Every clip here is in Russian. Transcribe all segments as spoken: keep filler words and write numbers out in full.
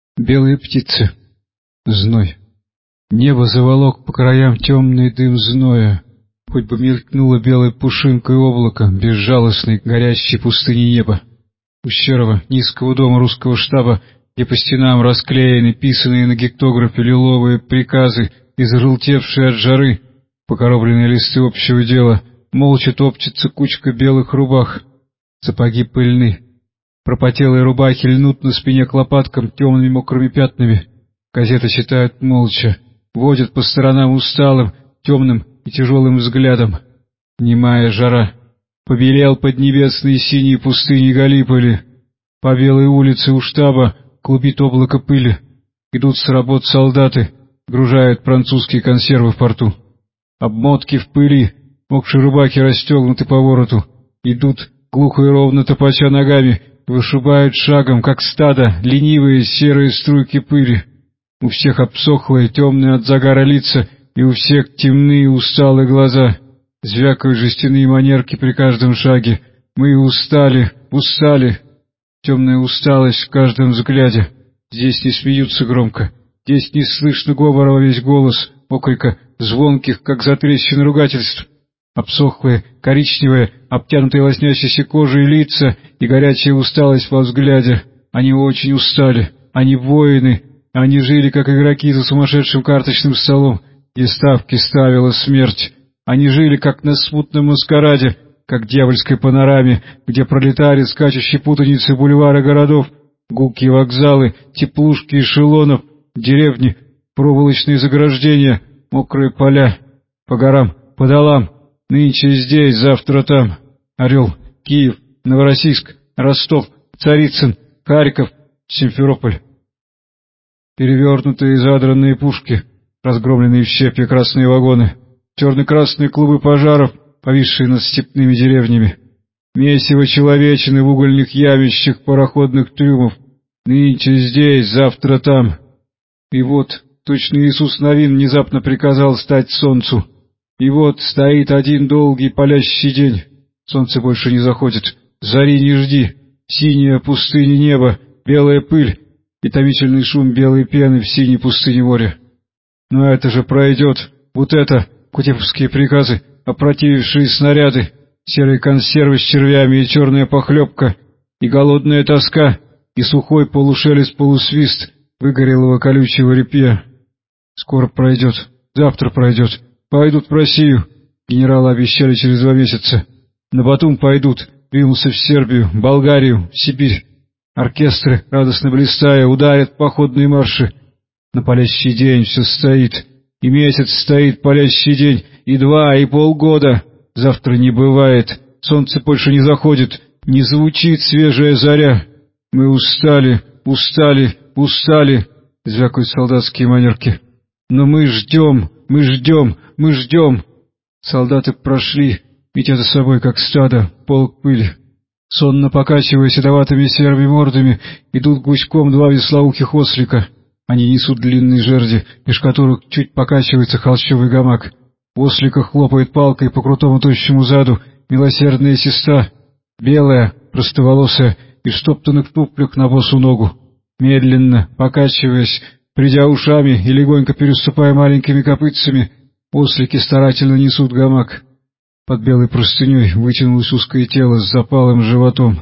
Белые птицы. Зной. Небо заволок по краям темный дым зноя. Хоть бы мелькнуло белой пушинкой облако безжалостной горящей пустыни неба. У серого низкого дома русского штаба, где по стенам расклеены писанные на гектографе лиловые приказы и зажелтевшие от жары покоробленные листы общего дела, молча топчется кучка белых рубах. Сапоги пыльны. Пропотелые рубахи льнут на спине к лопаткам темными мокрыми пятнами. Газеты читают молча, водят по сторонам усталым, темным и тяжелым взглядом. Немая жара. Побелел поднебесные синие пустыни Галиполи. По белой улице у штаба клубит облако пыли. Идут с работ солдаты, гружают французские консервы в порту. Обмотки в пыли, мокшие рубахи расстегнуты по вороту. Идут, глухо и ровно топача ногами, вышибают шагом, как стадо, ленивые серые струйки пыли. У всех обсохлые, темные от загара лица, и у всех темные усталые глаза. Звякают жестяные манерки при каждом шаге. Мы устали, устали. Темная усталость в каждом взгляде. Здесь не смеются громко. Здесь не слышно говора во весь голос, окрика, звонких, как затрещины ругательств. Обсохлые, коричневые, обтянутые лоснящейся кожей лица и горячая усталость во взгляде. Они очень устали. Они воины. Они жили, как игроки за сумасшедшим карточным столом, где ставки ставила смерть. Они жили, как на смутном маскараде, как в дьявольской панораме, где пролетарии, скачущие путаницы бульвара городов, гулкие вокзалы, теплушки эшелонов, деревни, проволочные заграждения, мокрые поля, по горам, по долам, нынче здесь, завтра там. Орел, Киев, Новороссийск, Ростов, Царицын, Харьков, Симферополь. Перевернутые и задранные пушки, разгромленные в щепки красные вагоны, черно-красные клубы пожаров, повисшие над степными деревнями, месиво человечины в угольных ямищах пароходных трюмов, нынче здесь, завтра там. И вот, точно Иисус Навин внезапно приказал стать солнцу. И вот стоит один долгий палящий день. Солнце больше не заходит. Зари не жди. Синяя пустыня неба, белая пыль и томительный шум белой пены в синей пустыне моря. Но это же пройдет. Вот это, кутеповские приказы, опротивившие снаряды, серые консервы с червями и черная похлебка, и голодная тоска, и сухой полушелест-полусвист выгорелого колючего репья. Скоро пройдет. Завтра пройдет. Пойдут в Россию. Генералы обещали через два месяца. На Батум пойдут. Двинулся в Сербию, Болгарию, Сибирь. Оркестры, радостно блистая, ударят походные марши. На палящий день все стоит. И месяц стоит палящий день, и два, и полгода. Завтра не бывает. Солнце больше не заходит. Не звучит свежая заря. Мы устали, устали, устали. Звякают солдатские манерки. Но мы ждем, мы ждем, мы ждем. Солдаты прошли, метя за собой, как стадо, полк пыли. Сонно покачивая седоватыми серыми мордами, идут гуськом два веслоухих ослика. Они несут длинные жерди, меж которых чуть покачивается холщовый гамак. Ослика хлопает палкой по крутому тощему заду милосердная сестра, белая, простоволосая и в стоптанных туфлях на босу ногу. Медленно, покачиваясь, придя ушами и легонько переступая маленькими копытцами, ослики старательно несут гамак. Под белой простыней вытянулось узкое тело с запалым животом.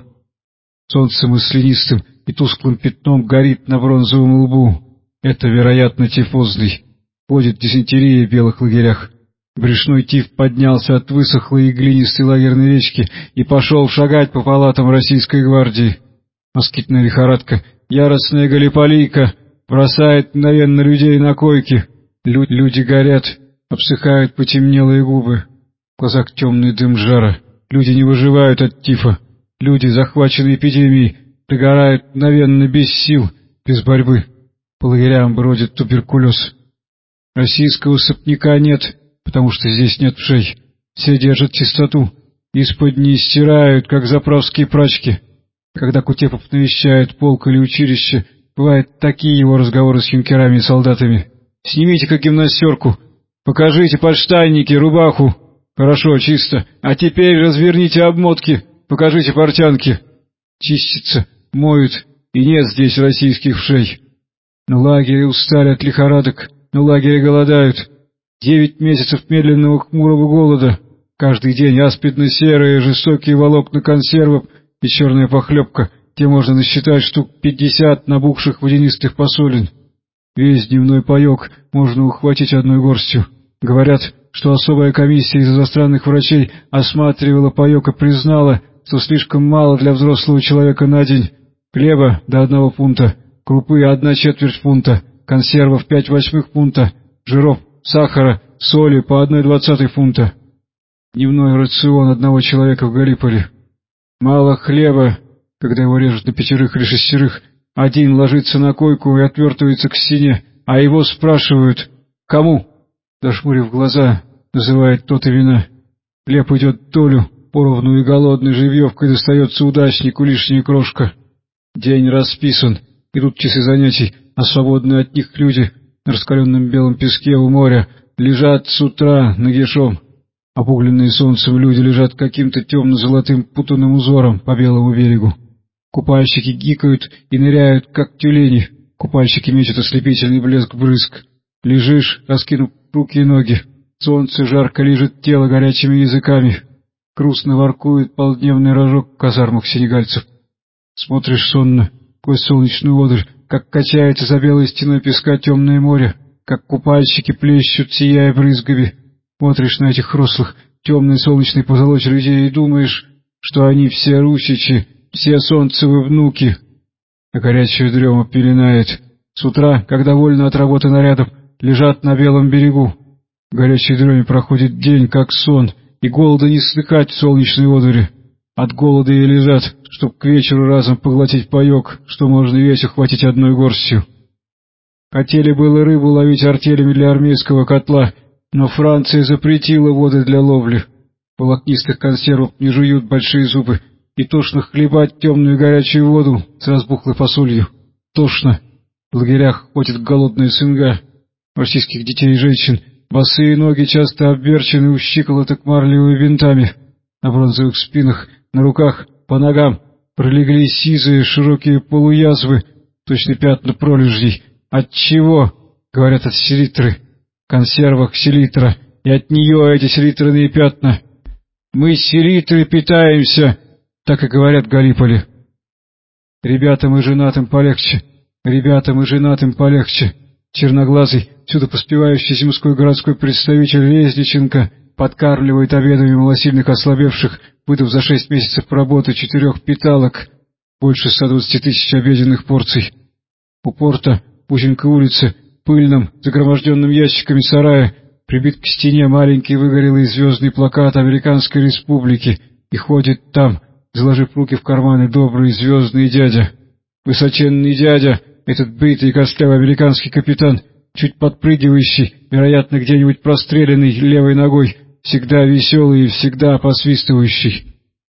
Солнце маслянистым и тусклым пятном горит на бронзовом лбу. Это, вероятно, тифозный. Ходит дизентерия в белых лагерях. Брюшной тиф поднялся от высохлой и глинистой лагерной речки и пошел шагать по палатам российской гвардии. Москитная лихорадка, яростная галиполийка бросает мгновенно людей на койки. Лю люди горят, обсыхают потемнелые губы. В глазах темный дым жара. Люди не выживают от тифа. Люди, захваченные эпидемией, пригорают мгновенно без сил, без борьбы. По лагерям бродит туберкулез. Российского сопняка нет, потому что здесь нет вшей. Все держат чистоту. Исподни стирают, как заправские прачки. Когда Кутепов навещает полк или училище, бывают такие его разговоры с юнкерами и солдатами. «Снимите-ка гимнастерку! Покажите подштанники, рубаху! Хорошо, чисто. А теперь разверните обмотки, покажите портянки!» Чистятся, моют, и нет здесь российских вшей. На лагере устали от лихорадок, на лагере голодают. Девять месяцев медленного хмурого голода. Каждый день аспидно-серые жестокие волокна консервов и черная похлебка, где можно насчитать штук пятьдесят набухших водянистых посолен. Весь дневной паек можно ухватить одной горстью. Говорят, что особая комиссия из иностранных врачей осматривала паек и признала, что слишком мало для взрослого человека на день. Хлеба до одного фунта, крупы одна четверть фунта, консервов пять восьмых фунта, жиров, сахара, соли по одной двадцатой фунта. Дневной рацион одного человека в Галиполи. Мало хлеба, когда его режут на пятерых или шестерых, один ложится на койку и отвертывается к стене, а его спрашивают «Кому?», зажмурив глаза, называет тот и вина. Хлеб идет в долю, поровну и голодной живьевкой достается удачнику лишняя крошка. День расписан, идут часы занятий, а свободные от них люди на раскаленном белом песке у моря лежат с утра нагишом. Обугленные солнцем люди лежат каким-то темно-золотым путанным узором по белому берегу. Купальщики гикают и ныряют, как тюлени. Купальщики мечут ослепительный блеск-брызг. Лежишь, раскинув руки и ноги. Солнце жарко лижет тело горячими языками. Грустно воркует полдневный рожок в казармах сенегальцев. Смотришь сонно, сквозь солнечную одурь, как качается за белой стеной песка темное море, как купальщики плещут, сияя брызгами. Смотришь на этих рослых, темной солнечной позолочи людей и думаешь, что они все русичи, все солнцевы внуки. А горячая дрема пеленает. С утра, когда вольно от работы нарядов, лежат на белом берегу. В горячей дреме проходит день, как сон, и голода не слыхать в солнечной одуре. От голода и лежат, чтоб к вечеру разом поглотить паек, что можно весь ухватить одной горстью. Хотели было рыбу ловить артелями для армейского котла, но Франция запретила воды для ловли. Волокнистых консервов не жуют большие зубы, и тошно хлебать темную горячую воду с разбухлой фасолью. Тошно. В лагерях ходит голодная цинга. Российских детей и женщин босые ноги часто обверчены у щиколоток марлевыми бинтами. На бронзовых спинах, на руках, по ногам пролегли сизые широкие полуязвы, точно пятна пролежней. От чего? Говорят, от селитры. В консервах селитра, и от нее эти селитряные пятна. Мы селитрой питаемся, так и говорят в Галиполи. Ребятам и женатым полегче, ребятам и женатым полегче. Черноглазый, всюду поспевающий земской городской представитель Резниченко подкармливает обедами малосильных ослабевших, выдав за шесть месяцев работы четырех питалок, больше ста двадцати тысяч обеденных порций. У порта, в узенькой улице, пыльном, загроможденном ящиками сарае, прибит к стене маленький выгорелый звездный плакат Американской Республики, и ходит там, заложив руки в карманы, добрый звездный дядя. Высоченный дядя, этот бритый и костлявый американский капитан, чуть подпрыгивающий, вероятно, где-нибудь простреленный левой ногой, всегда веселый и всегда посвистывающий.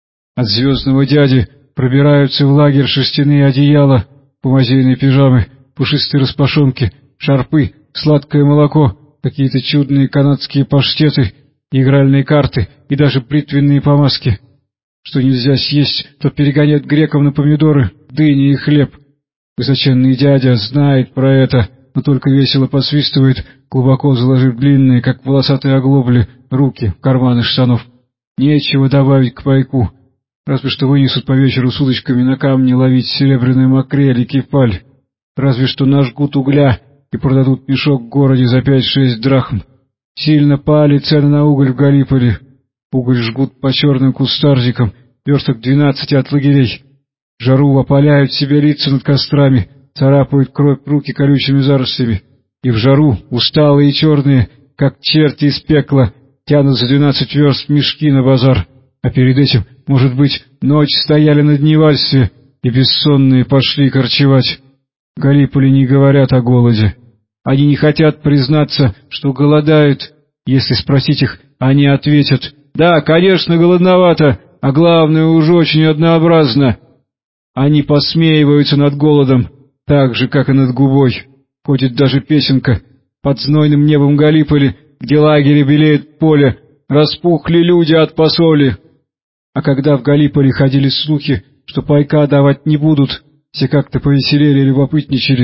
От звездного дяди пробираются в лагерь шерстяные одеяла, бумазейные пижамы, пушистые распашонки, шарпы, сладкое молоко, какие-то чудные канадские паштеты, игральные карты и даже бритвенные помазки. Что нельзя съесть, то перегонят греков на помидоры, дыни и хлеб. Высоченный дядя знает про это, но только весело посвистывает, глубоко заложив длинные, как волосатые оглобли, руки в карманы штанов. Нечего добавить к пайку, разве что вынесут по вечеру с удочками на камни ловить серебряную макрель и кефаль, разве что нажгут угля и продадут мешок в городе за пять-шесть драхм. Сильно пали цены на уголь в Галиполи. Уголь жгут по черным кустарникам, версток двенадцати от лагерей. В жару опаляют себе лица над кострами, царапают кровь руки колючими зарослями. И в жару, усталые и черные, как черти из пекла, тянут за двенадцать верст мешки на базар. А перед этим, может быть, ночь стояли на дневальстве и бессонные пошли корчевать. В Галиполи не говорят о голоде. Они не хотят признаться, что голодают. Если спросить их, они ответят: «Да, конечно, голодновато, а главное, уж очень однообразно». Они посмеиваются над голодом, так же, как и над губой. Ходит даже песенка: «Под знойным небом Галиполи, где лагерь белеет поле, распухли люди от посоли». А когда в Галиполи ходили слухи, что пайка давать не будут, все как-то повеселели и любопытничали.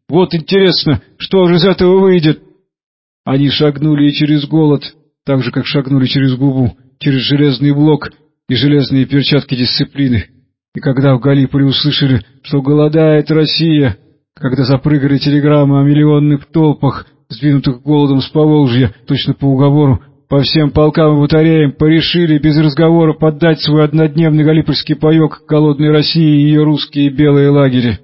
Вот интересно, что же из этого выйдет? Они шагнули и через голод, так же, как шагнули через губу, через железный блок и железные перчатки дисциплины. И когда в Галиполе услышали, что голодает Россия, когда запрыгали телеграммы о миллионных толпах, сдвинутых голодом с Поволжья, точно по уговору, по всем полкам и батареям порешили без разговора поддать свой однодневный галипольский паек голодной России и ее русские белые лагеря.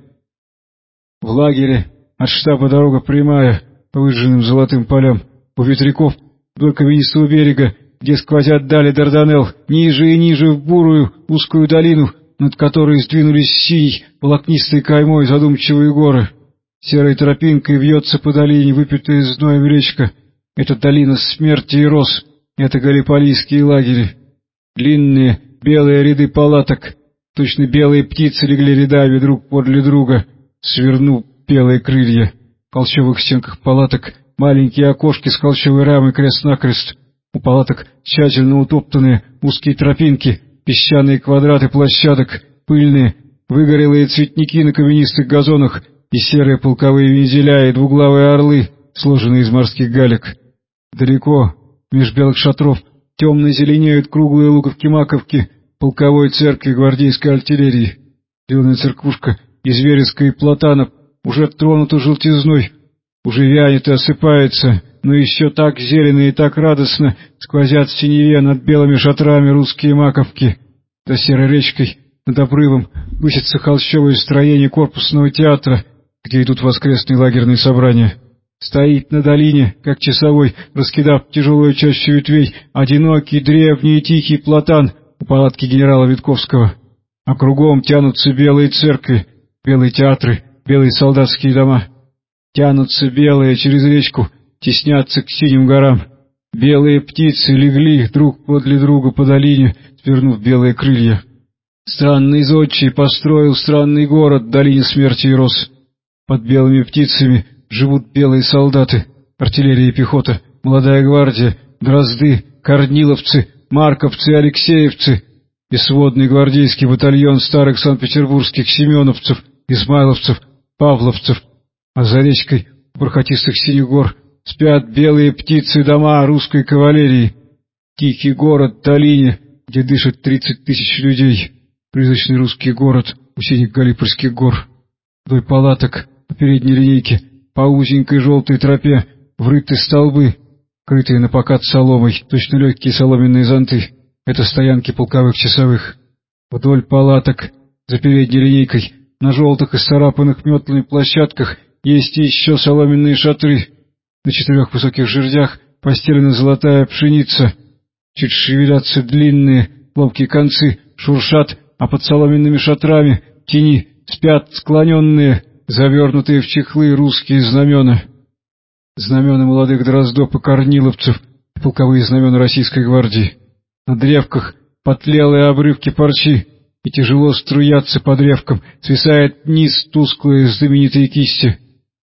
В лагере от штаба дорога прямая, по выжженным золотым полям, у ветряков вдоль каменистого берега, где сквозят дали Дарданелл, ниже и ниже в бурую узкую долину, над которой сдвинулись синей волокнистой каймой задумчивые горы. Серой тропинкой вьется по долине выпитая зноем речка. Это долина смерти и роз, это галиполийские лагеря. Длинные белые ряды палаток, точно белые птицы легли рядами друг подле друга, свернув белые крылья. В холщовых стенках палаток маленькие окошки с холщовой рамой крест-накрест. У палаток тщательно утоптанные узкие тропинки, песчаные квадраты площадок, пыльные, выгорелые цветники на каменистых газонах и серые полковые вензеля и двуглавые орлы, сложенные из морских галек. Далеко, меж белых шатров, темно зеленеют круглые луковки-маковки полковой церкви гвардейской артиллерии. Зеленая церквушка из вереска и платанов уже тронута желтизной, уже вянет и осыпается, но еще так зелено и так радостно сквозят в синеве над белыми шатрами русские маковки. За серой речкой, над обрывом, высится холщовое строение корпусного театра, где идут воскресные лагерные собрания. Стоит на долине, как часовой, раскидав тяжелую чащу ветвей, одинокий, древний и тихий платан у палатки генерала Витковского. А кругом тянутся белые церкви, белые театры, белые солдатские дома. Тянутся белые через речку, теснятся к синим горам. Белые птицы легли друг подле друга по долине, свернув белые крылья. Странный зодчий построил странный город в долине смерти и роз. Под белыми птицами живут белые солдаты, артиллерия и пехота, молодая гвардия, дрозды, корниловцы, марковцы и алексеевцы, и сводный гвардейский батальон старых санкт-петербургских семеновцев, измайловцев, павловцев. А за речкой у бархатистых синих гор спят белые птицы дома русской кавалерии. Тихий город в долине, где дышит тридцать тысяч людей, призрачный русский город у синих галипольских гор. Вдоль палаток по передней линейке по узенькой желтой тропе врыты столбы, крытые напокат соломой, точно легкие соломенные зонты. Это стоянки полковых часовых. Вдоль палаток, за передней линейкой, на желтых и сцарапанных метлами площадках есть еще соломенные шатры. На четырех высоких жердях постелена золотая пшеница. Чуть шевелятся длинные, ломкие концы, шуршат, а под соломенными шатрами в тени спят склоненные, завернутые в чехлы русские знамена. Знамена молодых дроздов и корниловцев, полковые знамена российской гвардии. На древках потлелые обрывки парчи, и тяжело струятся по древкам, свисает вниз тусклые знаменитые кисти.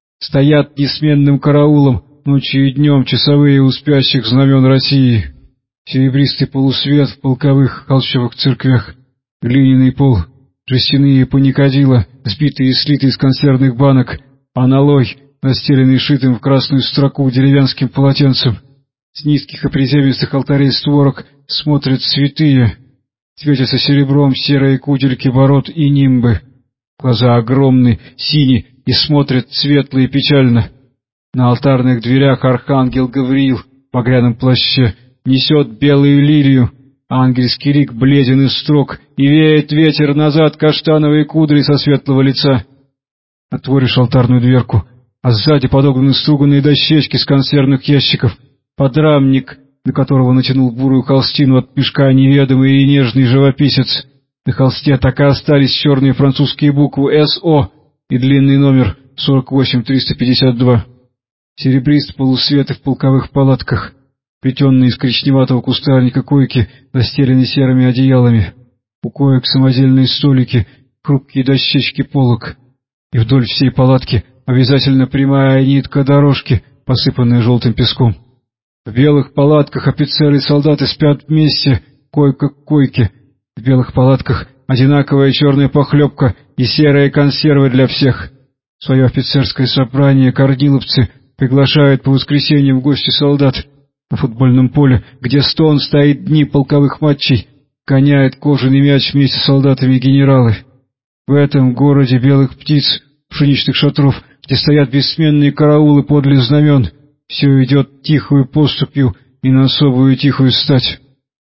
Стоят несменным караулом ночью и днем часовые у спящих знамен России. Серебристый полусвет в полковых холщовых церквях, глиняный пол, жестяные паникадила, сбитые и слитые из консервных банок, аналой, настеленный шитым в красную строку деревянским полотенцем. С низких и приземистых алтарей створок смотрят святые, светятся серебром серые кудельки ворот и нимбы. Глаза огромные, синие, и смотрят светло и печально. На алтарных дверях архангел Гавриил в багряном плаще несет белую лилию, ангельский лик бледен и строг, и веет ветер назад каштановые кудри со светлого лица. Отворишь алтарную дверку, а сзади подогнаны струганные дощечки с консервных ящиков, подрамник, на которого натянул бурую холстину от мешка неведомый и нежный живописец. На холсте так и остались черные французские буквы «эс о» и длинный номер сорок восемь триста пятьдесят два. Серебрист полусветы в полковых палатках, плетенные из коричневатого кустарника койки, застелены серыми одеялами. У коек самодельные столики, хрупкие дощечки полок. И вдоль всей палатки обязательно прямая нитка дорожки, посыпанная желтым песком. В белых палатках офицеры и солдаты спят вместе, койка к койке. В белых палатках одинаковая черная похлебка и серые консервы для всех. свое офицерское собрание корниловцы приглашают по воскресеньям в гости солдат. На футбольном поле, где стон стоит дни полковых матчей, гоняют кожаный мяч вместе с солдатами генералы. В этом городе белых птиц, пшеничных шатров, где стоят бессменные караулы подле знамен, все идет тихою поступью и на особую тихую стать.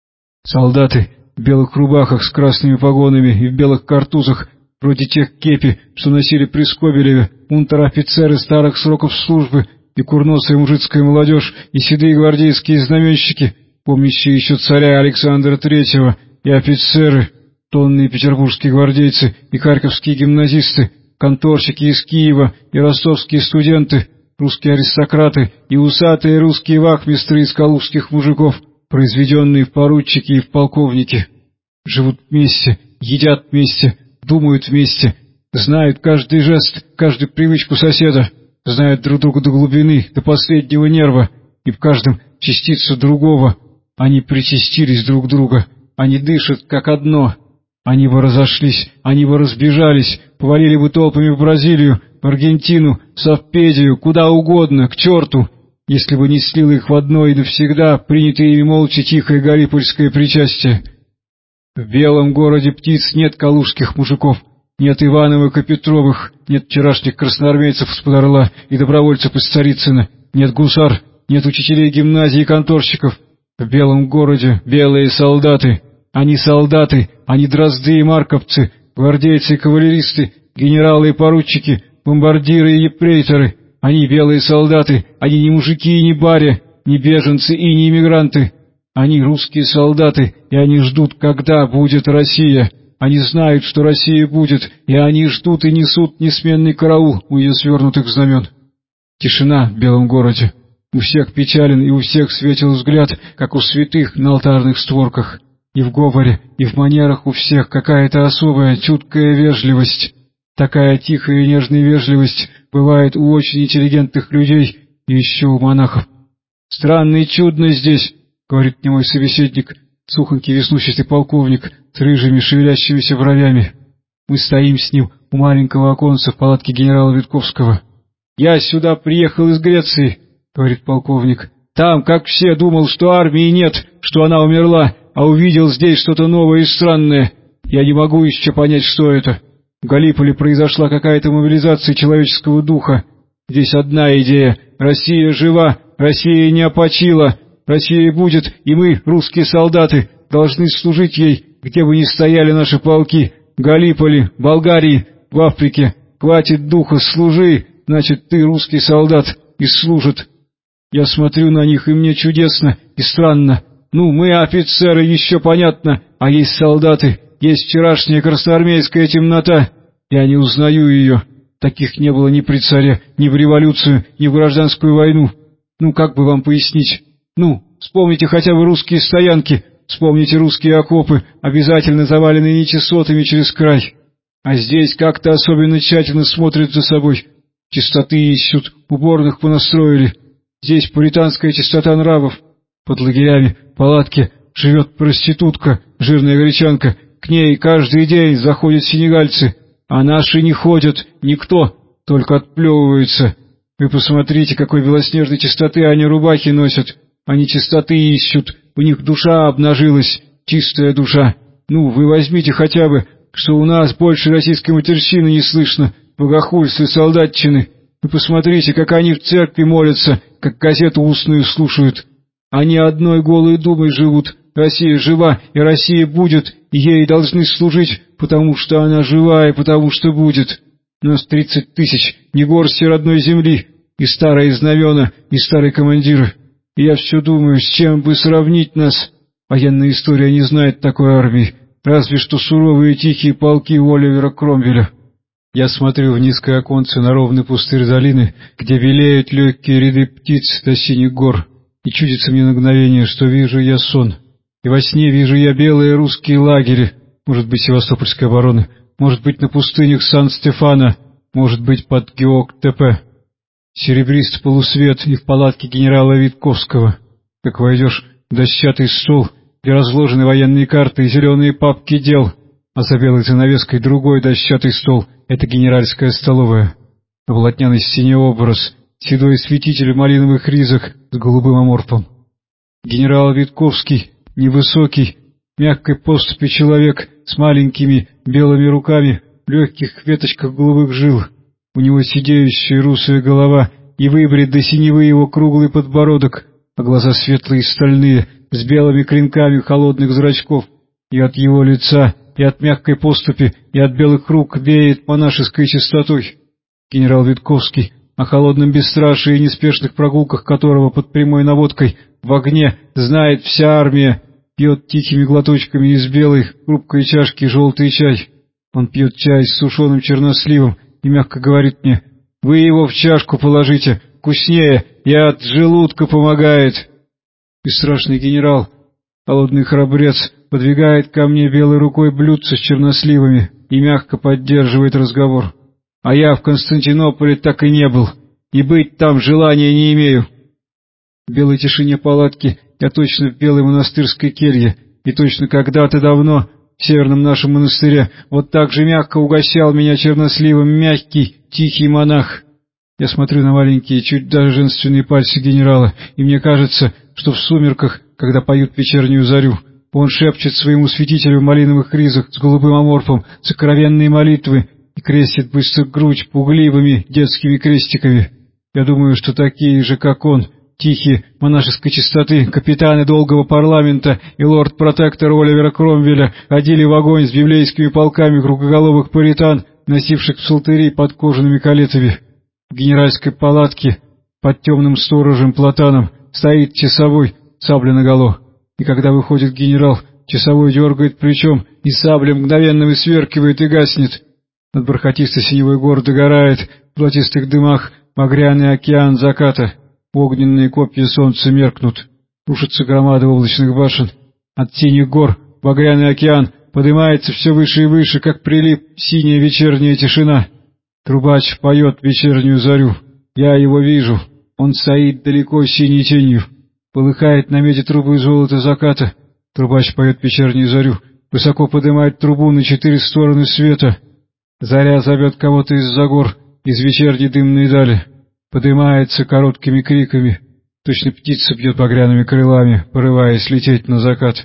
Солдаты в белых рубахах с красными погонами и в белых картузах, вроде тех кепи, что носили при Скобелеве, унтер-офицеры старых сроков службы, и курносая мужицкая молодежь, и седые гвардейские знаменщики, помнящие еще царя Александра Третьего, и офицеры, тонные петербургские гвардейцы, и харьковские гимназисты, конторщики из Киева, и ростовские студенты, русские аристократы, и усатые русские вахмистры из калужских мужиков, произведенные в поручики и в полковники. Живут вместе, едят вместе, думают вместе, знают каждый жест, каждую привычку соседа, знают друг друга до глубины, до последнего нерва, и в каждом частицу другого. Они причастились друг друга, они дышат как одно. Они бы разошлись, они бы разбежались, повалили бы толпами в Бразилию, в Аргентину, в Совпедию, куда угодно, к черту, если бы не слило их в одно и навсегда принятое ими молча тихое галипольское причастие. В белом городе птиц нет калужских мужиков, нет Ивановых и Петровых, нет вчерашних красноармейцев из-под Орла и добровольцев из Царицына, нет гусар, нет учителей гимназии и конторщиков. В белом городе белые солдаты. Они солдаты, они дрозды и марковцы, гвардейцы и кавалеристы, генералы и поручики, бомбардиры и епрейторы. Они белые солдаты, они не мужики и не баре, не беженцы и не иммигранты. Они русские солдаты, и они ждут, когда будет Россия. Они знают, что Россия будет, и они ждут и несут несменный караул у ее свернутых знамен. Тишина в белом городе. У всех печален и у всех светил взгляд, как у святых на алтарных створках. И в говоре, и в манерах у всех какая-то особая, чуткая вежливость. Такая тихая и нежная вежливость бывает у очень интеллигентных людей и еще у монахов. «Странно и чудно здесь», — говорит мне мой собеседник, сухонький веснущатый полковник с рыжими шевелящимися бровями. Мы стоим с ним у маленького оконца в палатке генерала Витковского. «Я сюда приехал из Греции», — говорит полковник. «Там, как все, думал, что армии нет, что она умерла, а увидел здесь что-то новое и странное. Я не могу еще понять, что это. В Галиполе произошла какая-то мобилизация человеческого духа. Здесь одна идея — Россия жива, Россия не опочила, Россия будет, и мы, русские солдаты, должны служить ей, где бы ни стояли наши полки, в Галиполе, в Болгарии, в Африке. Хватит духа, служи, значит, ты русский солдат, и служит». Я смотрю на них, и мне чудесно и странно. Ну, мы офицеры, еще понятно, а есть солдаты, есть вчерашняя красноармейская темнота. Я не узнаю ее. Таких не было ни при царе, ни в революцию, ни в гражданскую войну. Ну, как бы вам пояснить? Ну, вспомните хотя бы русские стоянки, вспомните русские окопы, обязательно заваленные нечистотами через край. А здесь как-то особенно тщательно смотрят за собой. Чистоты ищут, уборных понастроили. Здесь пуританская чистота нравов. Под лагерями, в палатке, живет проститутка, жирная гречанка. К ней каждый день заходят сенегальцы, а наши не ходят, никто, только отплевываются. Вы посмотрите, какой белоснежной чистоты они рубахи носят. Они чистоты ищут, у них душа обнажилась, чистая душа. Ну, вы возьмите хотя бы, что у нас больше российской матерщины не слышно, богохульства и солдатчины. Вы посмотрите, как они в церкви молятся, как газету устную слушают. Они одной голой думой живут. Россия жива, и Россия будет, и ей должны служить, потому что она жива и потому что будет. Нас тридцать тысяч, не горсти родной земли, и старые знамена, и старые командиры. И я все думаю, с чем бы сравнить нас. Военная история не знает такой армии, разве что суровые тихие полки Оливера Кромвеля. Я смотрю в низкое оконце на ровный пустырь долины, где белеют легкие ряды птиц до синих гор, и чудится мне на мгновение, что вижу я сон. И во сне вижу я белые русские лагеря, может быть, Севастопольской обороны, может быть, на пустынях Сан-Стефано, может быть, под Геок-Тепе. Серебрист полусвет и в палатке генерала Витковского. Как войдешь в дощатый стол, где разложены военные карты и зеленые папки дел, а за белой занавеской другой дощатый стол — это генеральская столовая. На полотняной стене образ, седой святитель в малиновых ризах с голубым аморфом. Генерал Витковский, невысокий, мягкой поступи человек с маленькими белыми руками в легких веточках голубых жил. У него сидеющая русая голова и выбрит до синевы его круглый подбородок, а глаза светлые и стальные, с белыми клинками холодных зрачков, и от его лица, и от мягкой поступи, и от белых рук веет монашеской чистотой. Генерал Витковский, о холодном бесстрашии и неспешных прогулках которого под прямой наводкой в огне знает вся армия, пьет тихими глоточками из белой хрупкой чашки желтый чай. Он пьет чай с сушеным черносливом и мягко говорит мне: «Вы его в чашку положите, вкуснее, и от желудка помогает». Бесстрашный генерал, холодный храбрец, подвигает ко мне белой рукой блюдце с черносливами и мягко поддерживает разговор. А я в Константинополе так и не был, и быть там желания не имею. В белой тишине палатки я точно в белой монастырской келье, и точно когда-то давно в северном нашем монастыре вот так же мягко угощал меня черносливом мягкий, тихий монах. Я смотрю на маленькие, чуть даже женственные пальцы генерала, и мне кажется, что в сумерках, когда поют вечернюю зарю, он шепчет своему святителю в малиновых ризах с голубым аморфом сокровенные молитвы и крестит быстро грудь пугливыми детскими крестиками. Я думаю, что такие же, как он, тихие, монашеской чистоты, капитаны долгого парламента и лорд-протектор Оливера Кромвеля ходили в огонь с библейскими полками кругоголовых пуритан, носивших псалтыри под кожаными калетами. В генеральской палатке под темным сторожем Платаном стоит часовой, сабля наголо, и когда выходит генерал, часовой дергает плечом, и сабля мгновенно высверкивает и гаснет. Над бархатистой синевой гор догорает в золотистых дымах багряный океан заката. Огненные копья солнца меркнут, рушатся громады облачных башен. От синих гор багряный океан поднимается все выше и выше, как прилив синяя вечерняя тишина. Трубач поет вечернюю зарю. Я его вижу. Он стоит далеко синей тенью. Полыхает на меди трубы золота заката. Трубач поет вечернюю зарю. Высоко поднимает трубу на четыре стороны света. Заря зовет кого-то из-за гор, из вечерней дымной дали. Поднимается короткими криками. Точно птица бьет багряными крылами, порываясь лететь на закат.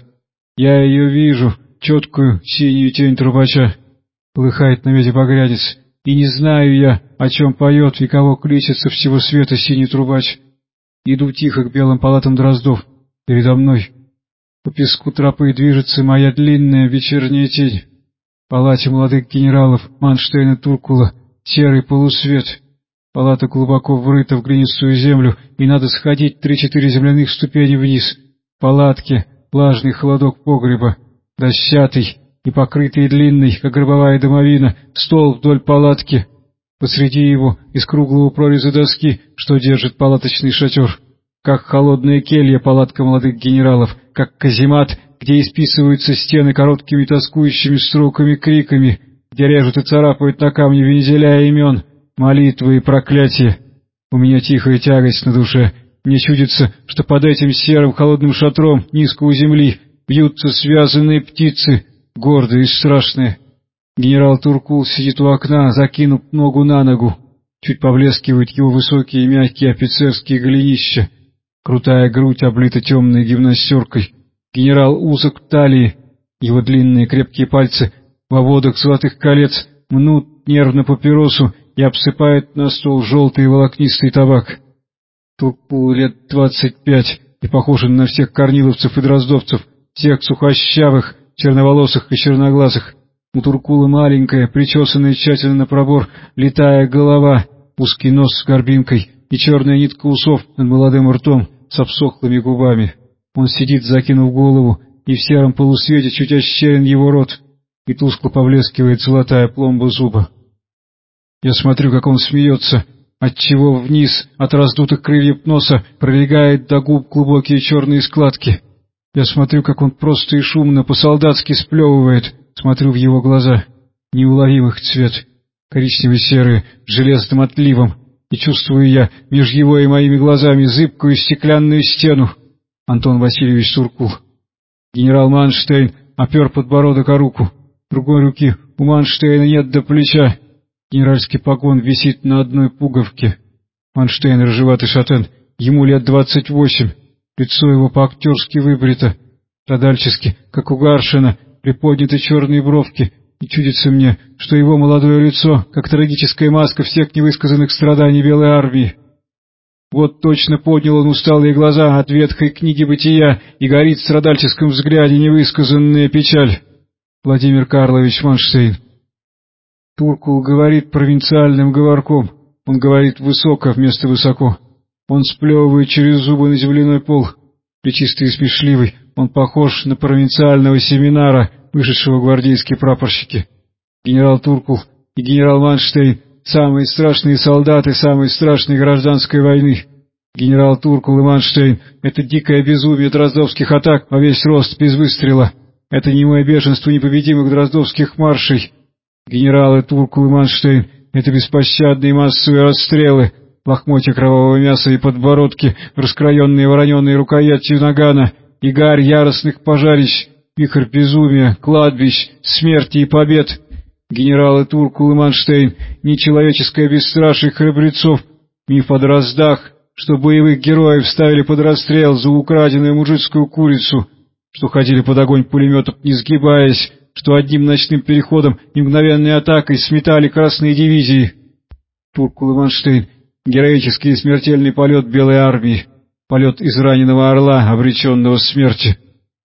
Я ее вижу, четкую синюю тень трубача. Полыхает на меди багрянец. И не знаю я, о чем поет и кого кличет со всего света синий трубач. Иду тихо к белым палатам дроздов. Передо мной по песку тропы движется моя длинная вечерняя тень. В палате молодых генералов Манштейна Туркула серый полусвет. Палата глубоко врыта в глинистую землю, и надо сходить три-четыре земляных ступени вниз. В палатке влажный холодок погреба, дощатый и покрытый длинный, как гробовая домовина, стол вдоль палатки. Посреди его, из круглого прореза доски, что держит палаточный шатер. Как холодная келья палатка молодых генералов, как каземат, где исписываются стены короткими тоскующими строками криками, где режут и царапают на камне вензеля имен, молитвы и проклятия. У меня тихая тягость на душе. Мне чудится, что под этим серым холодным шатром, низко у земли, бьются связанные птицы, гордые и страшные. Генерал Туркул сидит у окна, закинув ногу на ногу. Чуть поблескивают его высокие мягкие офицерские голенища. Крутая грудь облита темной гимнастеркой. Генерал узок в талии. Его длинные крепкие пальцы в ободах золотых колец мнут нервно папиросу и обсыпают на стол желтый волокнистый табак. Туркулу лет двадцать пять и похож на всех корниловцев и дроздовцев, всех сухощавых, черноволосых и черноглазых. У Туркула маленькая, причесанная тщательно на пробор, литая голова, узкий нос с горбинкой и черная нитка усов над молодым ртом с обсохлыми губами. Он сидит, закинув голову, и в сером полусвете чуть ощерен его рот, и тускло поблескивает золотая пломба зуба. Я смотрю, как он смеется, отчего вниз от раздутых крыльев носа пролегает до губ глубокие черные складки. Я смотрю, как он просто и шумно по-солдатски сплевывает, смотрю в его глаза, неуловимых цвет, коричнево-серые, с железным отливом, и чувствую я меж его и моими глазами зыбкую стеклянную стену. Антон Васильевич Туркул. Генерал Манштейн опер подбородок о руку. Другой руки у Манштейна нет до плеча. Генеральский погон висит на одной пуговке. Манштейн — рыжеватый шатен, ему лет двадцать восемь, лицо его по-актерски выбрито, страдальчески, как у Гаршина, приподняты черные бровки, и чудится мне, что его молодое лицо, как трагическая маска всех невысказанных страданий Белой армии. Вот точно поднял он усталые глаза от ветхой книги бытия, и горит в страдальческом взгляде невысказанная печаль. Владимир Карлович Манштейн. Туркул говорит провинциальным говорком, он говорит высоко вместо высоко. Он сплевывает через зубы на земляной пол. Плечистый и смешливый, он похож на провинциального семинара, вышедшего гвардейские прапорщики. Генерал Туркул и генерал Манштейн — самые страшные солдаты самой страшной гражданской войны. Генерал Туркул и Манштейн — это дикое безумие дроздовских атак во весь рост без выстрела. Это немое бешенство непобедимых дроздовских маршей. Генералы Туркул и Манштейн — это беспощадные массовые расстрелы, лохмотья кровавого мяса и подбородки, раскроенные вороненые рукоятью нагана, и гарь яростных пожарищ, вихрь безумия, кладбищ, смерти и побед. Генералы Туркул и Манштейн — нечеловеческое бесстрашие храбрецов, миф о дроздах, что боевых героев ставили под расстрел за украденную мужицкую курицу, что ходили под огонь пулеметов, не сгибаясь, что одним ночным переходом и мгновенной атакой сметали красные дивизии. Туркул и Манштейн — героический и смертельный полет Белой армии, полет израненного орла, обреченного смерти.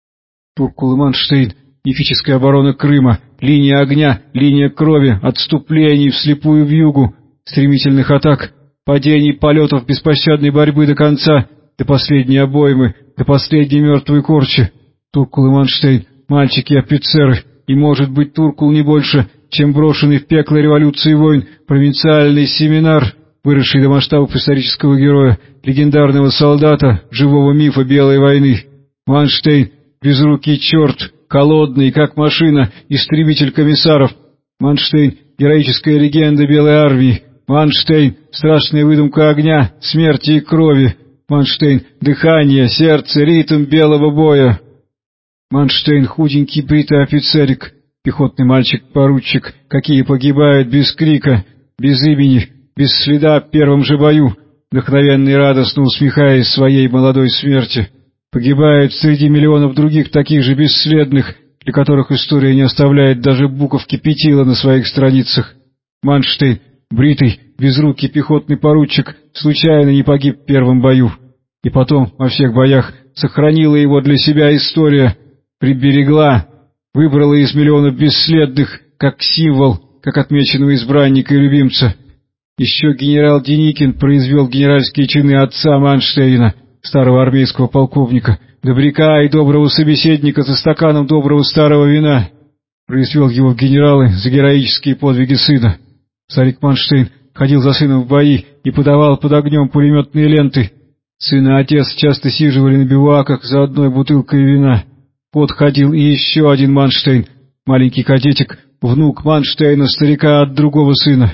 Туркул и Манштейн — мифическая оборона Крыма, линия огня, линия крови, отступлений вслепую вьюгу, стремительных атак, падений, полетов, беспощадной борьбы до конца, до последней обоймы, до последней мертвой корчи. Туркул и Манштейн — мальчики и офицеры, и, может быть, Туркул не больше, чем брошенный в пекло революции войн провинциальный семинар, выросший до масштабов исторического героя, легендарного солдата, живого мифа Белой войны. Манштейн — безрукий черт, холодный, как машина, истребитель комиссаров. Манштейн — героическая легенда Белой армии. Манштейн — страшная выдумка огня, смерти и крови. Манштейн — дыхание, сердце, ритм белого боя. Манштейн — худенький бритый офицерик, пехотный мальчик-поручик, какие погибают без крика, без имени, без следа в первом же бою, вдохновенно и радостно усмехаясь своей молодой смерти. Погибает среди миллионов других таких же бесследных, для которых история не оставляет даже буковки петила на своих страницах. Манштейн, бритый, безрукий пехотный поручик, случайно не погиб в первом бою. И потом, во всех боях, сохранила его для себя история, приберегла, выбрала из миллионов бесследных, как символ, как отмеченного избранника и любимца. Еще генерал Деникин произвел генеральские чины отца Манштейна, старого армейского полковника, добряка и доброго собеседника за стаканом доброго старого вина. Произвел его в генералы за героические подвиги сына. Старик Манштейн ходил за сыном в бои и подавал под огнем пулеметные ленты. Сын и отец часто сиживали на бивуаках за одной бутылкой вина. Подходил и еще один Манштейн, маленький кадетик, внук Манштейна, старика от другого сына.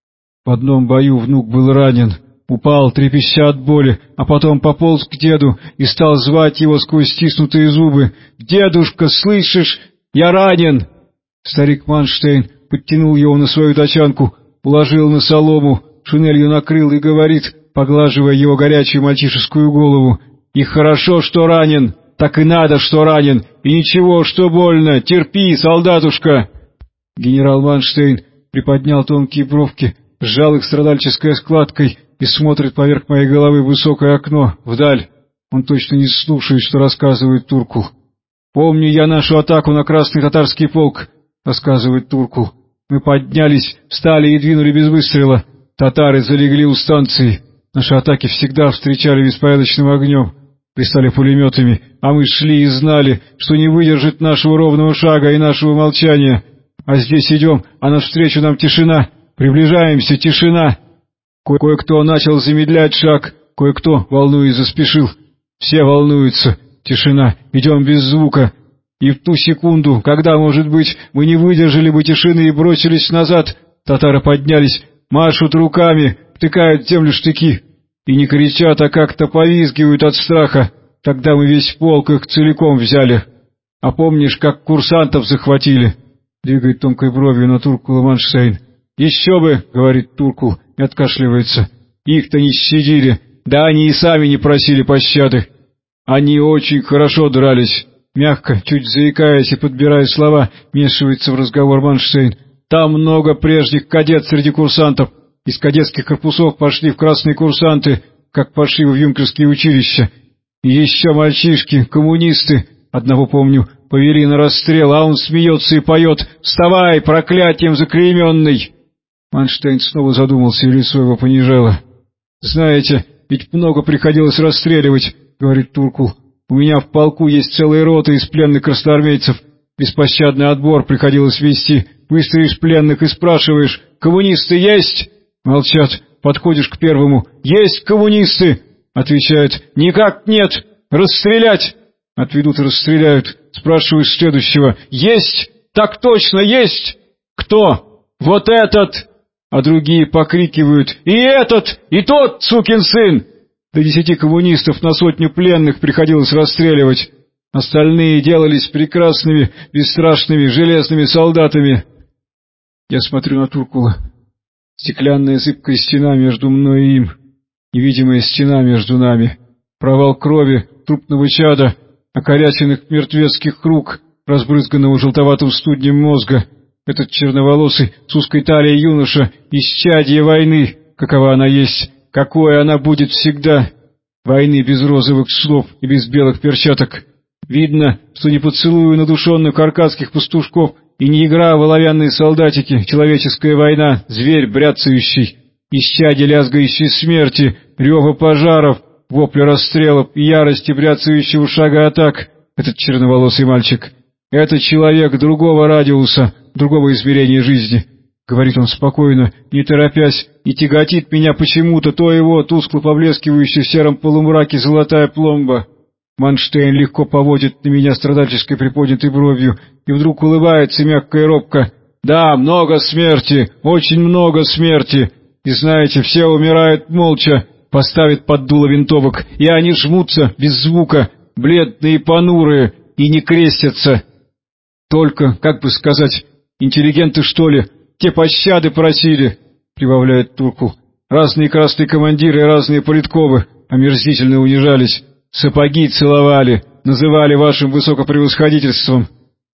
В одном бою внук был ранен, упал, трепеща от боли, а потом пополз к деду и стал звать его сквозь стиснутые зубы: «Дедушка, слышишь? Я ранен!» Старик Манштейн подтянул его на свою тачанку, уложил на солому, шинелью накрыл и говорит, поглаживая его горячую мальчишескую голову: «И хорошо, что ранен, так и надо, что ранен, и ничего, что больно, терпи, солдатушка!» Генерал Манштейн приподнял тонкие бровки, сжал их страдальческой складкой и смотрит поверх моей головы в высокое окно, вдаль. Он точно не слушает, что рассказывает Туркул. «Помню я нашу атаку на Красный татарский полк», — рассказывает Туркул. «Мы поднялись, встали и двинули без выстрела. Татары залегли у станции. Наши атаки всегда встречали беспорядочным огнем. Пристали пулеметами, а мы шли и знали, что не выдержит нашего ровного шага и нашего молчания. А здесь идем, а навстречу нам тишина. Приближаемся, тишина. Ко- кое-кто начал замедлять шаг, кое-кто, волнуясь, заспешил. Все волнуются. Тишина. Идем без звука. И в ту секунду, когда, может быть, мы не выдержали бы тишины и бросились назад, татары поднялись, машут руками, втыкают в землю штыки. И не кричат, а как-то повизгивают от страха. Тогда мы весь полк их целиком взяли. А помнишь, как курсантов захватили?» Двигает тонкой бровью на Туркула Манштейн. «Еще бы», — говорит Туркул и откашливается, — «их-то не щадили, да они и сами не просили пощады. Они очень хорошо дрались». Мягко, чуть заикаясь и подбирая слова, вмешивается в разговор Манштейн. «Там много прежних кадет среди курсантов. Из кадетских корпусов пошли в красные курсанты, как пошли в юнкерские училища. И еще мальчишки, коммунисты, одного помню, повели на расстрел, а он смеется и поет: «Вставай, проклятием заклейменный!» Манштейн снова задумался, и лицо его понижало. «Знаете, ведь много приходилось расстреливать», — говорит Туркул. «У меня в полку есть целая рота из пленных красноармейцев. Беспощадный отбор приходилось вести. Выстроишь пленных и спрашиваешь: «Коммунисты есть?» Молчат. Подходишь к первому: «Есть коммунисты!» Отвечают: «Никак нет! Расстрелять!» Отведут и расстреляют. Спрашиваешь следующего: «Есть! Так точно, есть!» «Кто?» «Вот этот!» А другие покрикивают: «И этот! И тот, сукин сын!» До десяти коммунистов на сотню пленных приходилось расстреливать. Остальные делались прекрасными, бесстрашными, железными солдатами. Я смотрю на Туркула. Стеклянная зыбкая стена между мной и им. Невидимая стена между нами. Провал крови, трупного чада, окоряченных мертвецких рук, разбрызганного желтоватым студнем мозга. Этот черноволосый, с узкой талией юноша, исчадие войны, какова она есть, какой она будет всегда. Войны без розовых слов и без белых перчаток. Видно, что не поцелуи надушенных каркасских пастушков и не игра в оловянные солдатики, человеческая война, зверь бряцающий, исчадие лязгающей смерти, рева пожаров, вопли расстрелов и ярости бряцающего шага атак. Этот черноволосый мальчик. Это человек другого радиуса, другого измерения жизни. Говорит он спокойно, не торопясь, и тяготит меня почему-то то его тускло поблескивающая в сером полумраке золотая пломба. Манштейн легко поводит на меня страдальческой приподнятой бровью и вдруг улыбается мягко и робко. «Да, много смерти, очень много смерти. И знаете, все умирают молча», поставит под дуло винтовок, и они жмутся без звука, бледные и понурые, и не крестятся. Только, как бы сказать, интеллигенты, что ли, те пощады просили, прибавляет Туркул. Разные красные командиры и разные политковы омерзительно унижались, сапоги целовали, называли вашим высокопревосходительством.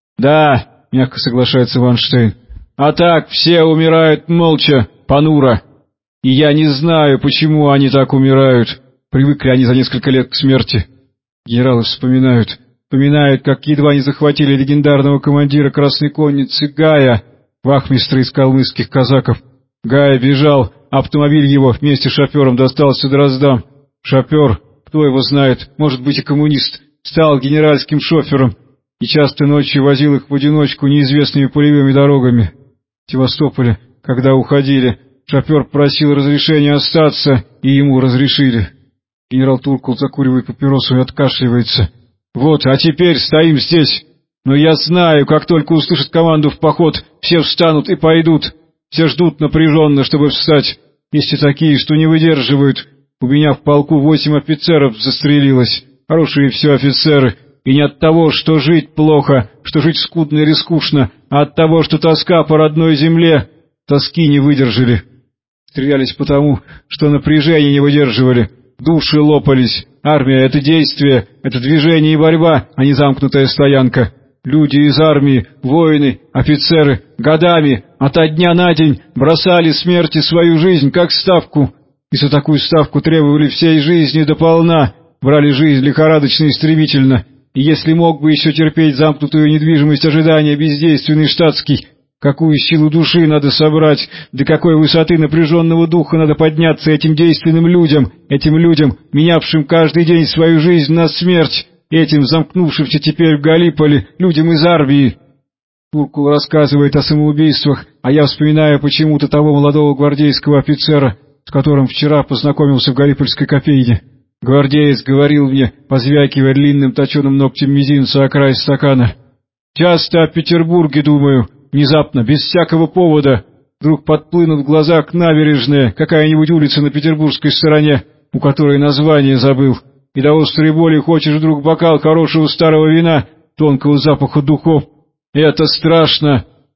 Да, мягко соглашается Манштейн, а так все умирают молча, понуро. И я не знаю, почему они так умирают. Привыкли они за несколько лет к смерти. Генералы вспоминают, вспоминают, как едва не захватили легендарного командира Красной Конницы Гая, вахмистра из калмыцких казаков. Гая бежал, автомобиль его вместе с шофером достался Дроздам. Шофер, кто его знает, может быть и коммунист, стал генеральским шофером и часто ночью возил их в одиночку неизвестными полевыми дорогами. В Севастополе, когда уходили, шофер просил разрешения остаться, и ему разрешили. Генерал Туркул закуривает папиросу и откашливается. «Вот, а теперь стоим здесь. Но я знаю, как только услышат команду в поход, все встанут и пойдут. Все ждут напряженно, чтобы встать. Есть и такие, что не выдерживают. У меня в полку восемь офицеров застрелилось. Хорошие все офицеры. И не от того, что жить плохо, что жить скудно или скучно, а от того, что тоска по родной земле. Тоски не выдержали. Стрелялись потому, что напряжение не выдерживали. Души лопались. Армия — это действие, это движение и борьба, а не замкнутая стоянка. Люди из армии, воины, офицеры, годами, ото дня на день бросали смерти свою жизнь, как ставку. И за такую ставку требовали всей жизни дополна, брали жизнь лихорадочно и стремительно. И если мог бы еще терпеть замкнутую недвижимость ожидания бездейственный штатский, какую силу души надо собрать, до какой высоты напряженного духа надо подняться этим действенным людям, этим людям, менявшим каждый день свою жизнь на смерть, этим замкнувшимся теперь в Галиполи людям из армии. Туркул рассказывает о самоубийствах, а я вспоминаю почему-то того молодого гвардейского офицера, с которым вчера познакомился в Галипольской кофейне. Гвардеец говорил мне, позвякивая длинным точеным ногтем мизинца о край стакана: «Часто о Петербурге думаю, внезапно, без всякого повода. Вдруг подплынут в глазах набережная, какая-нибудь улица на петербургской стороне, у которой название забыл, и до острой боли хочешь вдруг бокал хорошего старого вина, тонкого запаха духов. Это страшно,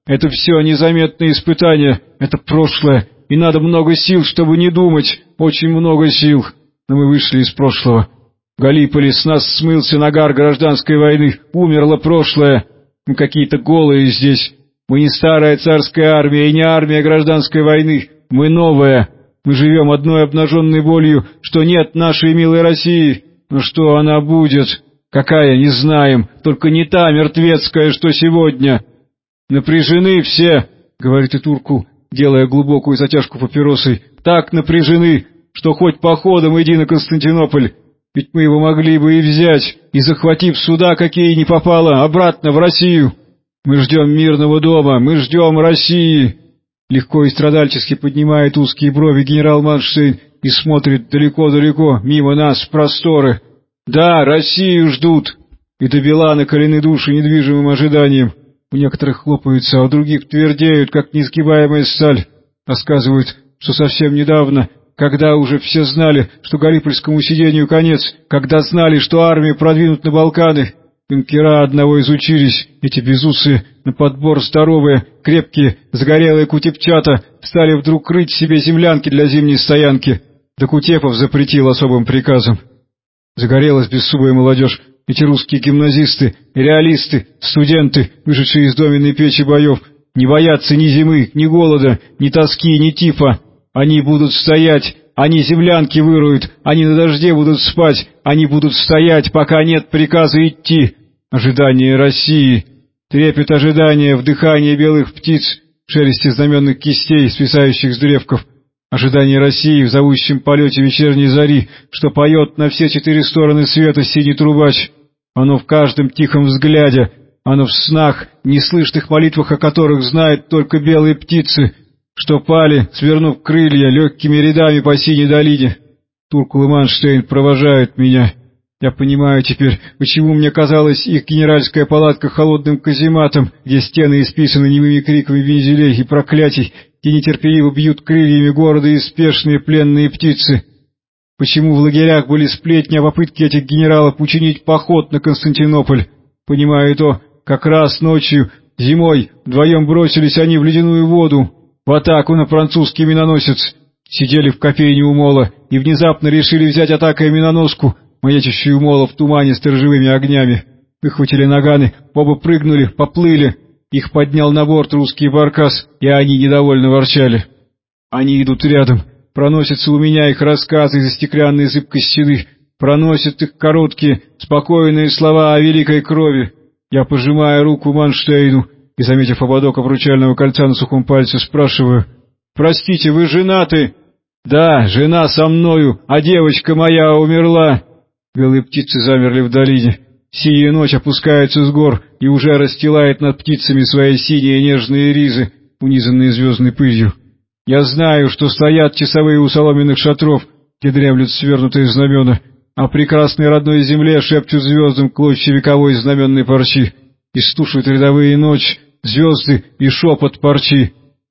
Это все незаметные испытания, это прошлое, и надо много сил, чтобы не думать, очень много сил. Но мы вышли из прошлого. Галиполи с нас смылся нагар гражданской войны, умерло прошлое. Мы какие-то голые здесь. Мы не старая царская армия и не армия гражданской войны. Мы новая. Мы живем одной обнаженной болью, что нет нашей милой России. Но что она будет? Какая, не знаем, только не та мертвецкая, что сегодня. Напряжены все, говорит и турку, делая глубокую затяжку папиросой, так напряжены, что хоть походом иди на Константинополь. Ведь мы его могли бы и взять, и, захватив суда, какие ни попало, обратно в Россию. Мы ждем мирного дома, мы ждем России. Легко и страдальчески поднимает узкие брови генерал Манштейн и смотрит далеко-далеко, мимо нас, в просторы. Да, Россию ждут. И добела накалены души недвижимым ожиданием. У некоторых хлопаются, а у других твердеют, как неизгибаемая сталь. Рассказывают, что совсем недавно, когда уже все знали, что Галипольскому сидению конец, когда знали, что армию продвинут на Балканы, юнкера одного изучились, эти безусые, на подбор здоровые, крепкие, загорелые кутепчата, стали вдруг рыть себе землянки для зимней стоянки, да Кутепов запретил особым приказом. Загорелась бессубая молодежь, эти русские гимназисты, реалисты, студенты, вышедшие из доменной печи боев, не боятся ни зимы, ни голода, ни тоски, ни тифа. Они будут стоять, они землянки выруют, они на дожде будут спать, они будут стоять, пока нет приказа идти. Ожидание России, трепет ожидания, вдыхание белых птиц, шелесте знаменных кистей, свисающих с древков. Ожидание России в зовущем полете вечерней зари, что поет на все четыре стороны света синий трубач. Оно в каждом тихом взгляде, оно в снах, неслышных молитвах, о которых знают только белые птицы, что пали, свернув крылья, легкими рядами по синей долине. Туркул и Манштейн провожают меня. Я понимаю теперь, почему мне казалось их генеральская палатка холодным казематом, где стены исписаны немыми криками вензелей и проклятий, где нетерпеливо бьют крыльями города и спешные пленные птицы. Почему в лагерях были сплетни о попытке этих генералов учинить поход на Константинополь? Понимаю то, как раз ночью, зимой, вдвоем бросились они в ледяную воду, в атаку на французский миноносец. Сидели в кофейне у мола и внезапно решили взять атакой миноноску, маячащую у мола в тумане сторожевыми огнями. Выхватили наганы, оба прыгнули, поплыли. Их поднял на борт русский баркас, и они недовольно ворчали. Они идут рядом, проносятся у меня их рассказы из-за стеклянной зыбкой стены, проносят их короткие, спокойные слова о великой крови. Я пожимаю руку Манштейну и, заметив ободок обручального кольца на сухом пальце, спрашиваю: «Простите, вы женаты?» «Да, жена со мною, а девочка моя умерла». Белые птицы замерли в долине. Синяя ночь опускается с гор и уже расстилает над птицами свои синие нежные ризы, унизанные звездной пылью. Я знаю, что стоят часовые у соломенных шатров, где дремлют свернутые знамена, а прекрасной родной земле шепчут звездам клочья вековой знаменной парчи, и стушат рядовые ночь, звезды и шепот парчи.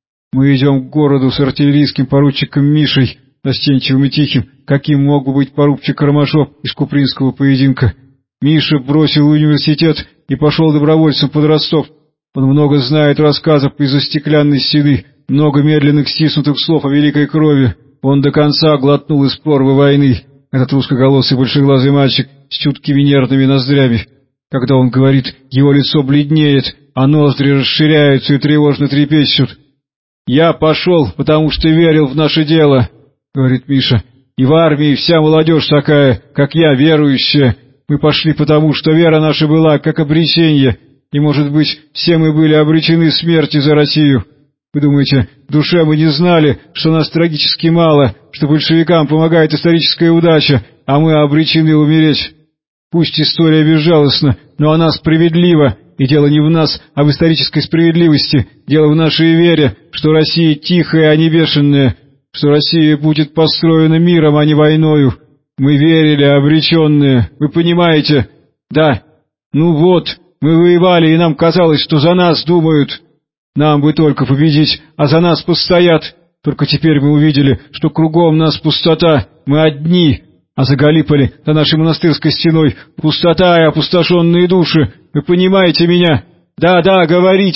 Мы идем к городу с артиллерийским поручиком Мишей, застенчивым и тихим, каким мог бы быть поручик Ромашов из купринского поединка. Миша бросил университет и пошел добровольцем под Ростов. Он много знает рассказов из-за стеклянной стены, много медленных стиснутых слов о великой крови. Он до конца глотнул из прорвы войны, этот русскоголосый большеглазый мальчик с чуткими нервными ноздрями. Когда он говорит, его лицо бледнеет, а ноздри расширяются и тревожно трепещут. «Я пошел, потому что верил в наше дело», — говорит Миша, — «и в армии вся молодежь такая, как я, верующая. Мы пошли потому, что вера наша была как обречение, и, может быть, все мы были обречены смерти за Россию. Вы думаете, в душе мы не знали, что нас трагически мало, что большевикам помогает историческая удача, а мы обречены умереть? Пусть история безжалостна, но она справедлива, и дело не в нас, а в исторической справедливости, дело в нашей вере, что Россия тихая, а не бешеная, что Россия будет построена миром, а не войною. Мы верили, обреченные, вы понимаете? Да, ну вот, мы воевали, и нам казалось, что за нас думают. Нам бы только победить, а за нас постоят. Только теперь мы увидели, что кругом нас пустота, мы одни, а за Галиполи, за нашей монастырской стеной, пустота и опустошенные души. Вы понимаете меня? Да-да, говорите,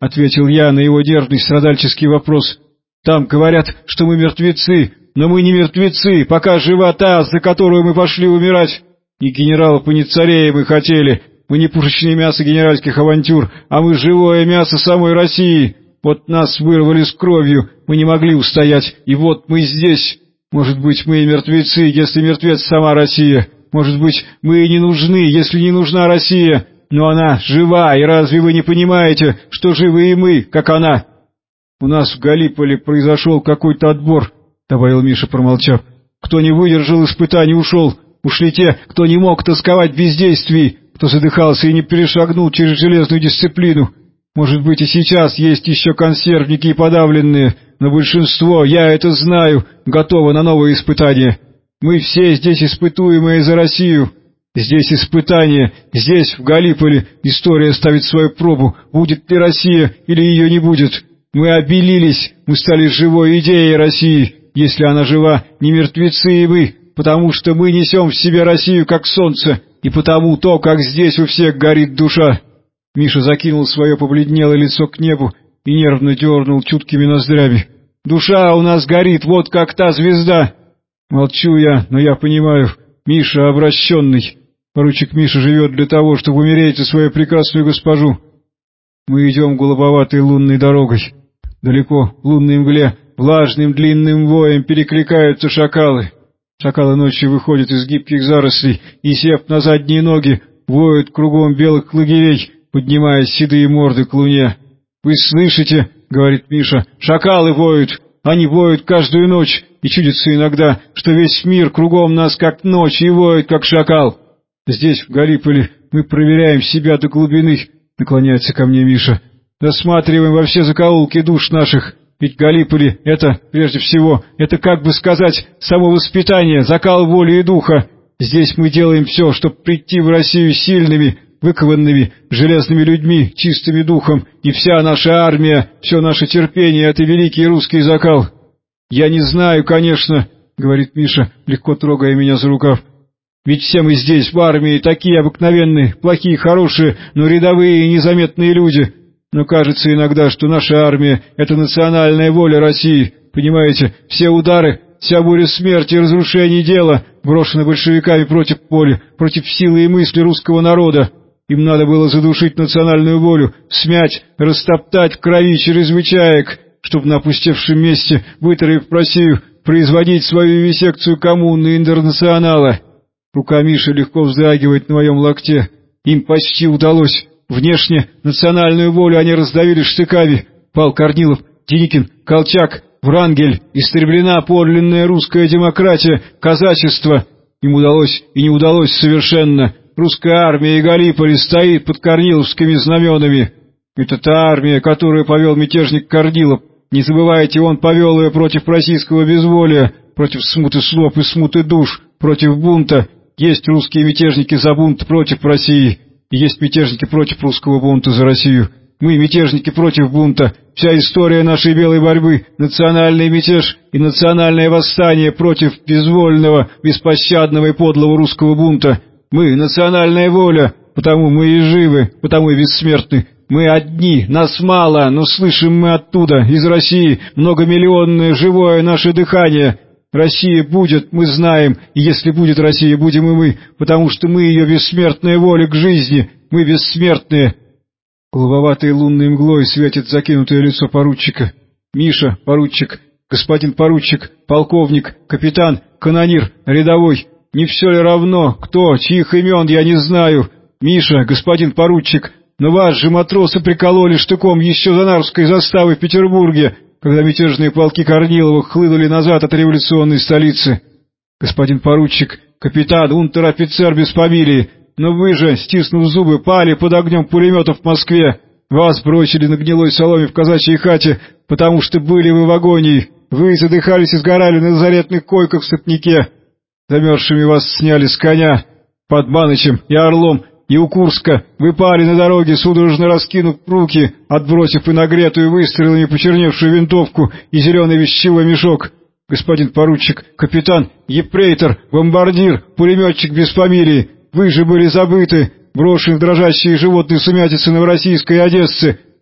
ответил я на его нервный страдальческий вопрос. «Там говорят, что мы мертвецы, но мы не мертвецы, пока жива та, за которую мы пошли умирать. Ни генералов и ни царей мы хотели, мы не пушечное мясо генеральских авантюр, а мы живое мясо самой России. Вот нас вырвали с кровью, мы не могли устоять, и вот мы здесь. Может быть, мы и мертвецы, если мертвец сама Россия. Может быть, мы и не нужны, если не нужна Россия. Но она жива, и разве вы не понимаете, что живы и мы, как она?» «У нас в Галиполе произошел какой-то отбор», — добавил Миша, промолчав. «Кто не выдержал испытаний, ушел. Ушли те, кто не мог тосковать в бездействии, кто задыхался и не перешагнул через железную дисциплину. Может быть, и сейчас есть еще консервники и подавленные, но большинство, я это знаю, готово на новые испытания. Мы все здесь испытуемые за Россию. Здесь испытание, здесь, в Галиполе, история ставит свою пробу, будет ли Россия или ее не будет. Мы обелились, мы стали живой идеей России. Если она жива, не мертвецы и мы, потому что мы несем в себе Россию как солнце, и потому то, как здесь у всех горит душа». Миша закинул свое побледнелое лицо к небу и нервно дернул чуткими ноздрями. «Душа у нас горит, вот как та звезда!» Молчу я, но я понимаю, Миша обращенный. Поручик Миша живет для того, чтобы умереть за свою прекрасную госпожу. Мы идем голубоватой лунной дорогой. Далеко, в лунной мгле, влажным длинным воем перекликаются шакалы. Шакалы ночью выходят из гибких зарослей и, сев на задние ноги, воют кругом белых лагерей, поднимая седые морды к луне. «Вы слышите, — говорит Миша, — шакалы воют, они воют каждую ночь, и чудится иногда, что весь мир кругом нас как ночь и воет, как шакал. Здесь, в Галиполе, мы проверяем себя до глубины, — наклоняется ко мне Миша, — досматриваем во все закоулки душ наших, ведь Галиполе — это, прежде всего, это, как бы сказать, само воспитание, закал воли и духа. Здесь мы делаем все, чтобы прийти в Россию сильными, выкованными, железными людьми, чистыми духом, и вся наша армия, все наше терпение — это великий русский закал. Я не знаю, конечно, — говорит Миша, легко трогая меня за рукав, — ведь все мы здесь, в армии, такие обыкновенные, плохие, хорошие, но рядовые и незаметные люди. Но кажется иногда, что наша армия — это национальная воля России, понимаете, все удары, вся буря смерти и разрушений дела брошены большевиками против воли, против силы и мысли русского народа. Им надо было задушить национальную волю, смять, растоптать в крови чрезвычаек, чтобы на опустевшем месте, вытравив Россию, производить свою вивисекцию коммуны и интернационала. Рука Миши легко вздрагивает на моем локте. Им почти удалось. Внешне национальную волю они раздавили штыками. Пал Корнилов, Деникин, Колчак, Врангель, истреблена подлинная русская демократия, казачество. Им удалось и не удалось совершенно. Русская армия и Галиполи стоит под корниловскими знаменами. Это та армия, которую повел мятежник Корнилов. Не забывайте, он повел ее против российского безволия, против смуты слов и смуты душ, против бунта. Есть русские мятежники за бунт против России, и есть мятежники против русского бунта за Россию. Мы мятежники против бунта. Вся история нашей белой борьбы — национальный мятеж и национальное восстание против безвольного, беспощадного и подлого русского бунта. Мы — национальная воля, потому мы и живы, потому и бессмертны. Мы одни, нас мало, но слышим мы оттуда, из России, многомиллионное живое наше дыхание. Россия будет, мы знаем, и если будет Россия, будем и мы, потому что мы ее бессмертная воля к жизни, мы бессмертные». Голубоватой лунной мглой светит закинутое лицо поручика. Миша, поручик, господин поручик, полковник, капитан, канонир, рядовой. Не все ли равно, кто, чьих имен я не знаю? Миша, господин поручик, но вас же матросы прикололи штыком еще за Нарвской заставой в Петербурге, когда мятежные полки Корнилова хлынули назад от революционной столицы. Господин поручик, капитан, унтер-офицер без фамилии, но вы же, стиснув зубы, пали под огнем пулеметов в Москве. Вас бросили на гнилой соломе в казачьей хате, потому что были вы в агонии. Вы задыхались и сгорали на лазаретных койках в Степняке. Замерзшими вас сняли с коня. Под Манычем и Орлом и у Курска вы пали на дороге, судорожно раскинув руки, отбросив и нагретую выстрелами почерневшую винтовку и зеленый вещевой мешок. Господин поручик, капитан, епрейтор, бомбардир, пулеметчик без фамилии, вы же были забыты, брошены в дрожащие животные сумятицы Новороссийской и Одессы.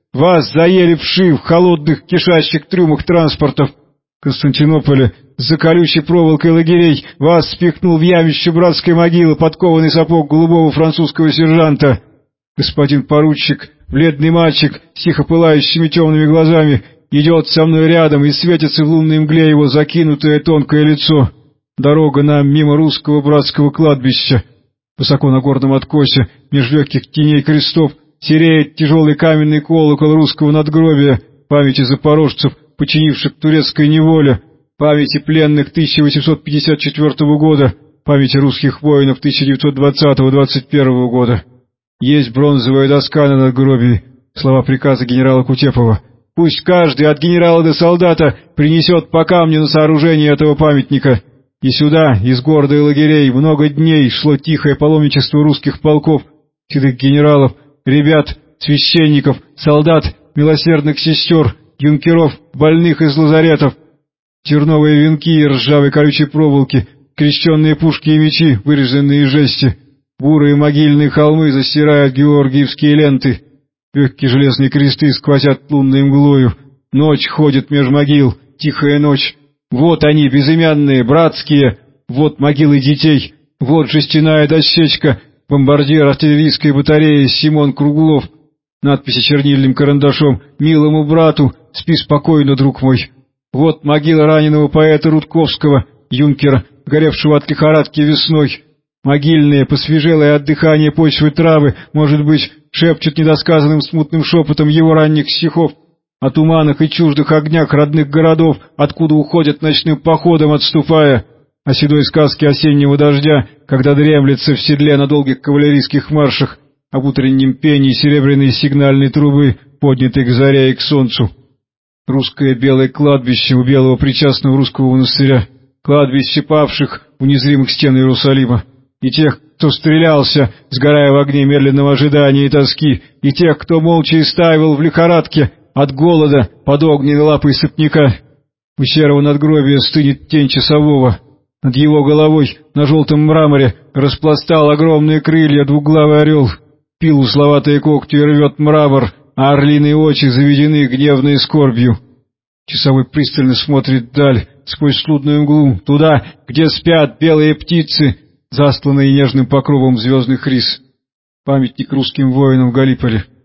Вас заели вши в холодных кишащих трюмах транспортов. В Константинополе за колючей проволокой лагерей вас спихнул в ямище братской могилы подкованный сапог голубого французского сержанта. Господин поручик, бледный мальчик с тихо пылающими темными глазами, идет со мной рядом, и светится в лунной мгле его закинутое тонкое лицо. Дорога нам мимо русского братского кладбища. Высоко на горном откосе, меж легких теней крестов, сереет тяжелый каменный колокол русского надгробия, памяти запорожцев, подчинивших турецкой неволе, памяти пленных тысяча восемьсот пятьдесят четвёртого года, памяти русских воинов тысяча девятьсот двадцатого — двадцать первого года. Есть бронзовая доска на надгробии, слова приказа генерала Кутепова. Пусть каждый, от генерала до солдата, принесет по камню на сооружение этого памятника. И сюда, из города и лагерей, много дней шло тихое паломничество русских полков, седых генералов, ребят, священников, солдат, милосердных сестер, юнкеров, больных из лазаретов. Терновые венки и ржавые колючие проволоки, крещенные пушки и мечи, вырезанные из жести, бурые могильные холмы застирают георгиевские ленты, легкие железные кресты сквозят лунной мглою, ночь ходит меж могил, тихая ночь. Вот они, безымянные, братские, вот могилы детей, вот жестяная дощечка, бомбардир артиллерийской батареи Симон Круглов. Надписи чернильным карандашом: «Милому брату, спи спокойно, друг мой». Вот могила раненого поэта Рудковского, юнкера, горевшего от лихорадки весной. Могильные, посвежелые от дыхания почвы травы, может быть, шепчут недосказанным смутным шепотом его ранних стихов о туманах и чуждых огнях родных городов, откуда уходят ночным походом, отступая, о седой сказке осеннего дождя, когда дремлется в седле на долгих кавалерийских маршах, об утреннем пении серебряной сигнальной трубы, поднятой к заре и к солнцу. Русское белое кладбище у белого причастного русского монастыря, кладбище павших у незримых стен Иерусалима, и тех, кто стрелялся, сгорая в огне медленного ожидания и тоски, и тех, кто молча истаивал в лихорадке от голода под огненной лапой сыпняка. У серого надгробия стынет тень часового. Над его головой на желтом мраморе распластал огромные крылья двуглавый орел. Пил узловатые когти и рвет мрамор, а орлиные очи заведены гневной скорбью. Часовой пристально смотрит вдаль, сквозь слудную мглу, туда, где спят белые птицы, застланные нежным покровом звездных рис. Памятник русским воинам в Галиполе.